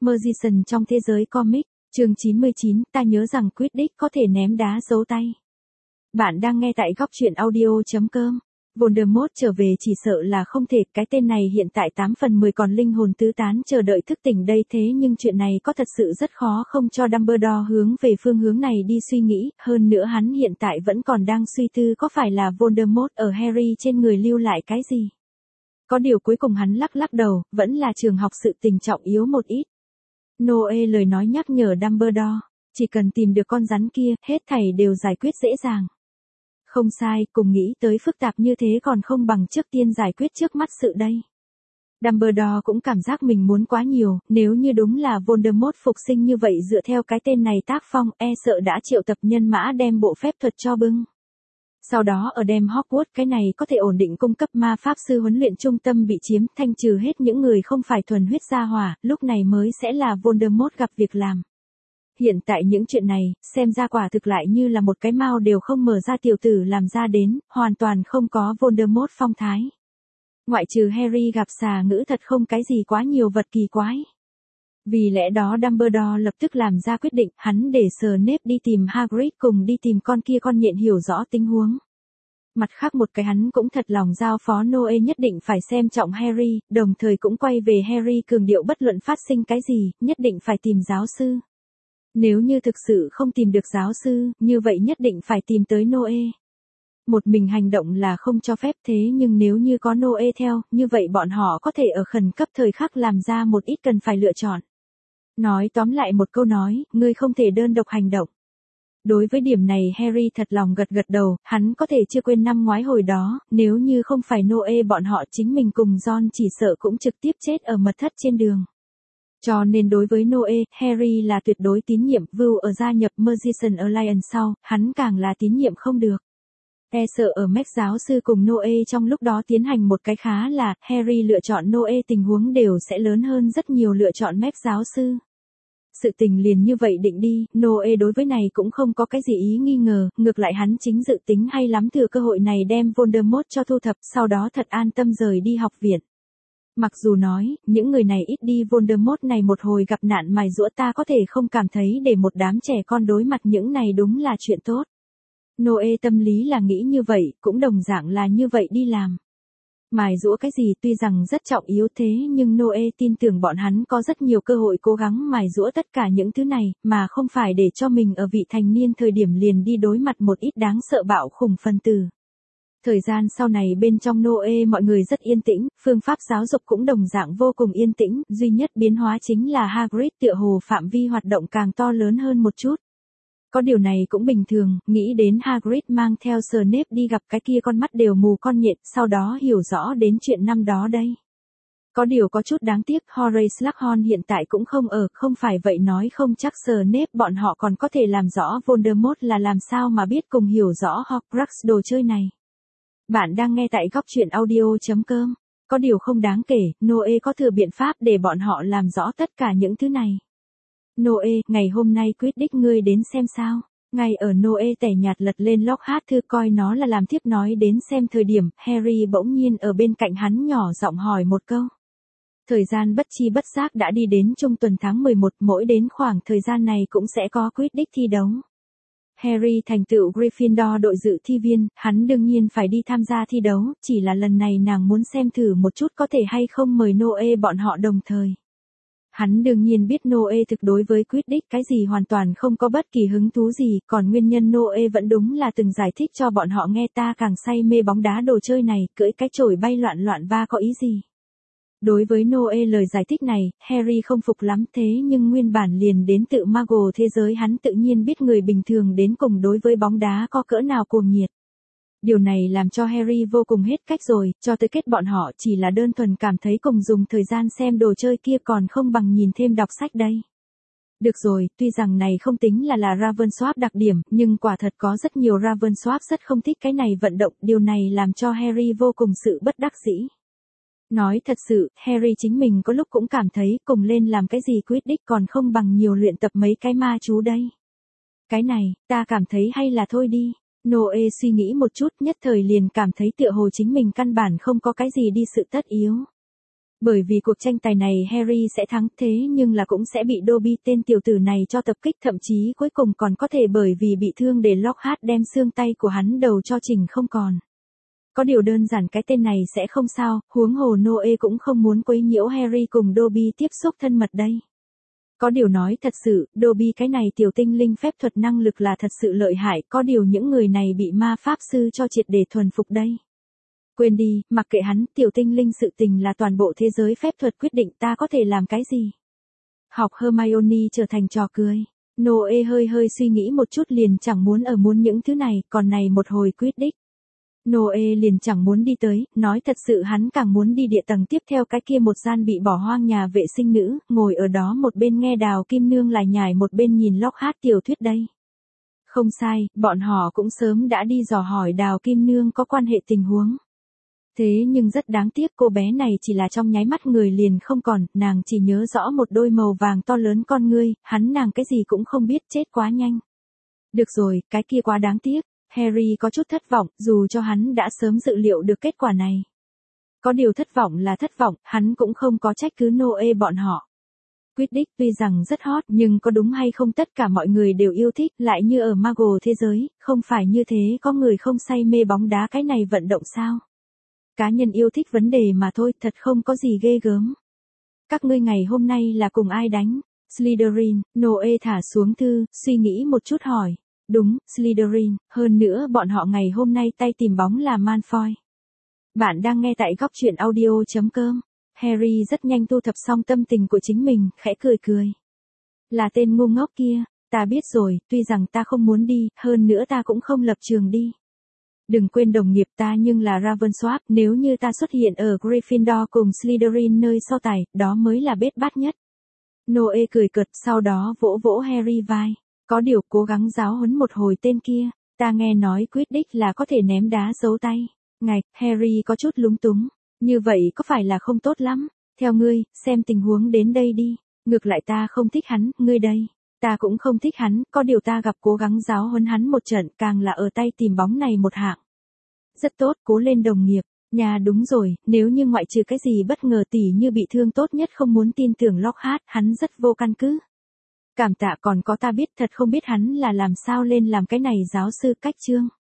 Magician trong thế giới comic, chương 99, ta nhớ rằng Quidditch có thể ném đá giấu tay. Bạn đang nghe tại góc truyện audio.com. Voldemort trở về chỉ sợ là không thể, cái tên này hiện tại 8 phần 10 còn linh hồn tứ tán chờ đợi thức tỉnh đây, thế nhưng chuyện này có thật sự rất khó không cho Dumbledore hướng về phương hướng này đi suy nghĩ, hơn nữa hắn hiện tại vẫn còn đang suy tư có phải là Voldemort ở Harry trên người lưu lại cái gì. Có điều cuối cùng hắn lắc lắc đầu, vẫn là trường học sự tình trọng yếu một ít. Noe lời nói nhắc nhở Dumbledore, chỉ cần tìm được con rắn kia, hết thảy đều giải quyết dễ dàng. Không sai, cùng nghĩ tới phức tạp như thế còn không bằng trước tiên giải quyết trước mắt sự đây. Dumbledore cũng cảm giác mình muốn quá nhiều, nếu như đúng là Voldemort phục sinh như vậy dựa theo cái tên này tác phong, e sợ đã triệu tập nhân mã đem bộ phép thuật cho bưng. Sau đó ở đêm Hogwarts cái này có thể ổn định cung cấp ma pháp sư huấn luyện trung tâm bị chiếm, thanh trừ hết những người không phải thuần huyết gia hỏa, lúc này mới sẽ là Voldemort gặp việc làm. Hiện tại những chuyện này, xem ra quả thực lại như là một cái mao đều không mở ra tiểu tử làm ra đến, hoàn toàn không có Voldemort phong thái. Ngoại trừ Harry gặp xà ngữ thật không cái gì quá nhiều vật kỳ quái. Vì lẽ đó Dumbledore lập tức làm ra quyết định, hắn để Snape đi tìm Hagrid cùng đi tìm con kia con nhện hiểu rõ tình huống. Mặt khác một cái hắn cũng thật lòng giao phó Noe nhất định phải xem trọng Harry, đồng thời cũng quay về Harry cường điệu bất luận phát sinh cái gì, nhất định phải tìm giáo sư. Nếu như thực sự không tìm được giáo sư, như vậy nhất định phải tìm tới Noe. Một mình hành động là không cho phép, thế nhưng nếu như có Noe theo, như vậy bọn họ có thể ở khẩn cấp thời khắc làm ra một ít cần phải lựa chọn. Nói tóm lại một câu nói, ngươi không thể đơn độc hành động. Đối với điểm này Harry thật lòng gật gật đầu, hắn có thể chưa quên năm ngoái hồi đó, nếu như không phải Noe bọn họ chính mình cùng John chỉ sợ cũng trực tiếp chết ở mật thất trên đường. Cho nên đối với Noe, Harry là tuyệt đối tín nhiệm, view ở gia nhập Magician Alliance sau, hắn càng là tín nhiệm không được. E sợ ở Max giáo sư cùng Noe trong lúc đó tiến hành một cái khá là, Harry lựa chọn Noe tình huống đều sẽ lớn hơn rất nhiều lựa chọn Max giáo sư. Sự tình liền như vậy định đi, Noe đối với này cũng không có cái gì ý nghi ngờ, ngược lại hắn chính dự tính hay lắm thừa cơ hội này đem Voldemort cho thu thập, sau đó thật an tâm rời đi học viện. Mặc dù nói, những người này ít đi Voldemort này một hồi gặp nạn mài giũa ta có thể không cảm thấy để một đám trẻ con đối mặt những này đúng là chuyện tốt. Noe tâm lý là nghĩ như vậy, cũng đồng dạng là như vậy đi làm. Mài giũa cái gì tuy rằng rất trọng yếu thế nhưng Noe tin tưởng bọn hắn có rất nhiều cơ hội cố gắng mài giũa tất cả những thứ này, mà không phải để cho mình ở vị thành niên thời điểm liền đi đối mặt một ít đáng sợ bạo khủng phân tử. Thời gian sau này bên trong Noe mọi người rất yên tĩnh, phương pháp giáo dục cũng đồng dạng vô cùng yên tĩnh, duy nhất biến hóa chính là Hagrid tựa hồ phạm vi hoạt động càng to lớn hơn một chút. Có điều này cũng bình thường, nghĩ đến Hagrid mang theo Snape đi gặp cái kia con mắt đều mù con nhện, sau đó hiểu rõ đến chuyện năm đó đây. Có điều có chút đáng tiếc, Horace Slughorn hiện tại cũng không ở, không phải vậy nói không chắc Snape bọn họ còn có thể làm rõ Voldemort là làm sao mà biết cùng hiểu rõ Horcrux đồ chơi này. Bạn đang nghe tại góc truyện audio.com. Có điều không đáng kể, Noe có thừa biện pháp để bọn họ làm rõ tất cả những thứ này. Noe, ngày hôm nay Quidditch ngươi đến xem sao? Ngay ở Noe tẻ nhạt lật lên Lockhart thư coi nó là làm tiếp nói đến xem thời điểm, Harry bỗng nhiên ở bên cạnh hắn nhỏ giọng hỏi một câu. Thời gian bất chi bất giác đã đi đến trung tuần tháng 11, mỗi đến khoảng thời gian này cũng sẽ có Quidditch thi đấu. Harry thành tựu Gryffindor đội dự thi viên, hắn đương nhiên phải đi tham gia thi đấu, chỉ là lần này nàng muốn xem thử một chút có thể hay không mời Noe bọn họ đồng thời. Hắn đương nhiên biết Noe thực đối với Quidditch cái gì hoàn toàn không có bất kỳ hứng thú gì, còn nguyên nhân Noe vẫn đúng là từng giải thích cho bọn họ nghe ta càng say mê bóng đá đồ chơi này, cưỡi cái chổi bay loạn loạn va có ý gì. Đối với Noe lời giải thích này, Harry không phục lắm thế nhưng nguyên bản liền đến tự Muggle thế giới hắn tự nhiên biết người bình thường đến cùng đối với bóng đá có cỡ nào cuồng nhiệt. Điều này làm cho Harry vô cùng hết cách rồi, cho tới kết bọn họ chỉ là đơn thuần cảm thấy cùng dùng thời gian xem đồ chơi kia còn không bằng nhìn thêm đọc sách đây. Được rồi, tuy rằng này không tính là Ravenclaw đặc điểm, nhưng quả thật có rất nhiều Ravenclaw rất không thích cái này vận động, điều này làm cho Harry vô cùng sự bất đắc dĩ. Nói thật sự, Harry chính mình có lúc cũng cảm thấy cùng lên làm cái gì Quidditch còn không bằng nhiều luyện tập mấy cái ma chú đây. Cái này, ta cảm thấy hay là thôi đi. Noe suy nghĩ một chút nhất thời liền cảm thấy tựa hồ chính mình căn bản không có cái gì đi sự tất yếu. Bởi vì cuộc tranh tài này Harry sẽ thắng thế nhưng là cũng sẽ bị Dobby tên tiểu tử này cho tập kích, thậm chí cuối cùng còn có thể bởi vì bị thương để Lockhart đem xương tay của hắn đầu cho chỉnh không còn. Có điều đơn giản cái tên này sẽ không sao, huống hồ Noe cũng không muốn quấy nhiễu Harry cùng Dobby tiếp xúc thân mật đây. Có điều nói thật sự, Dobby cái này tiểu tinh linh phép thuật năng lực là thật sự lợi hại, có điều những người này bị ma pháp sư cho triệt để thuần phục đây. Quên đi, mặc kệ hắn, tiểu tinh linh sự tình là toàn bộ thế giới phép thuật quyết định, ta có thể làm cái gì. Học Hermione trở thành trò cười. Noe hơi suy nghĩ một chút liền chẳng muốn những thứ này, còn này một hồi Quidditch. Noe liền chẳng muốn đi tới, nói thật sự hắn càng muốn đi địa tầng tiếp theo cái kia một gian bị bỏ hoang nhà vệ sinh nữ, ngồi ở đó một bên nghe Đào Kim Nương lải nhải một bên nhìn Lockhart tiểu thuyết đây. Không sai, bọn họ cũng sớm đã đi dò hỏi Đào Kim Nương có quan hệ tình huống. Thế nhưng rất đáng tiếc cô bé này chỉ là trong nháy mắt người liền không còn, nàng chỉ nhớ rõ một đôi màu vàng to lớn con ngươi, nàng cái gì cũng không biết, chết quá nhanh. Được rồi, cái kia quá đáng tiếc. Harry có chút thất vọng, dù cho hắn đã sớm dự liệu được kết quả này. Có điều thất vọng là thất vọng, hắn cũng không có trách cứ Noe bọn họ. Quidditch tuy rằng rất hot nhưng có đúng hay không tất cả mọi người đều yêu thích, lại như ở Muggle thế giới, không phải như thế có người không say mê bóng đá cái này vận động sao. Cá nhân yêu thích vấn đề mà thôi, thật không có gì ghê gớm. Các ngươi ngày hôm nay là cùng ai đánh? Slytherin. Noe thả xuống thư, suy nghĩ một chút hỏi. Đúng, Slytherin, hơn nữa bọn họ ngày hôm nay tay tìm bóng là Malfoy. Bạn đang nghe tại góc truyện audio.com. Harry rất nhanh thu thập xong tâm tình của chính mình, khẽ cười. Là tên ngu ngốc kia, ta biết rồi, tuy rằng ta không muốn đi, hơn nữa ta cũng không lập trường đi. Đừng quên đồng nghiệp ta nhưng là Ravensworth, nếu như ta xuất hiện ở Gryffindor cùng Slytherin nơi so tài, đó mới là bết bát nhất. Noe cười cợt, sau đó vỗ vỗ Harry vai. Có điều cố gắng giáo huấn một hồi tên kia, ta nghe nói Quidditch là có thể ném đá giấu tay. Ngạch, Harry có chút lúng túng, như vậy có phải là không tốt lắm, theo ngươi, xem tình huống đến đây đi, ngược lại ta không thích hắn, ngươi đây, ta cũng không thích hắn, có điều ta gặp cố gắng giáo huấn hắn một trận, càng là ở tay tìm bóng này một hạng. Rất tốt, cố lên đồng nghiệp, nhà đúng rồi, nếu như ngoại trừ cái gì bất ngờ tỉ như bị thương tốt nhất không muốn tin tưởng Lockhart, hắn rất vô căn cứ. Cảm tạ, còn có ta biết thật không biết hắn là làm sao lên làm cái này giáo sư cách chương.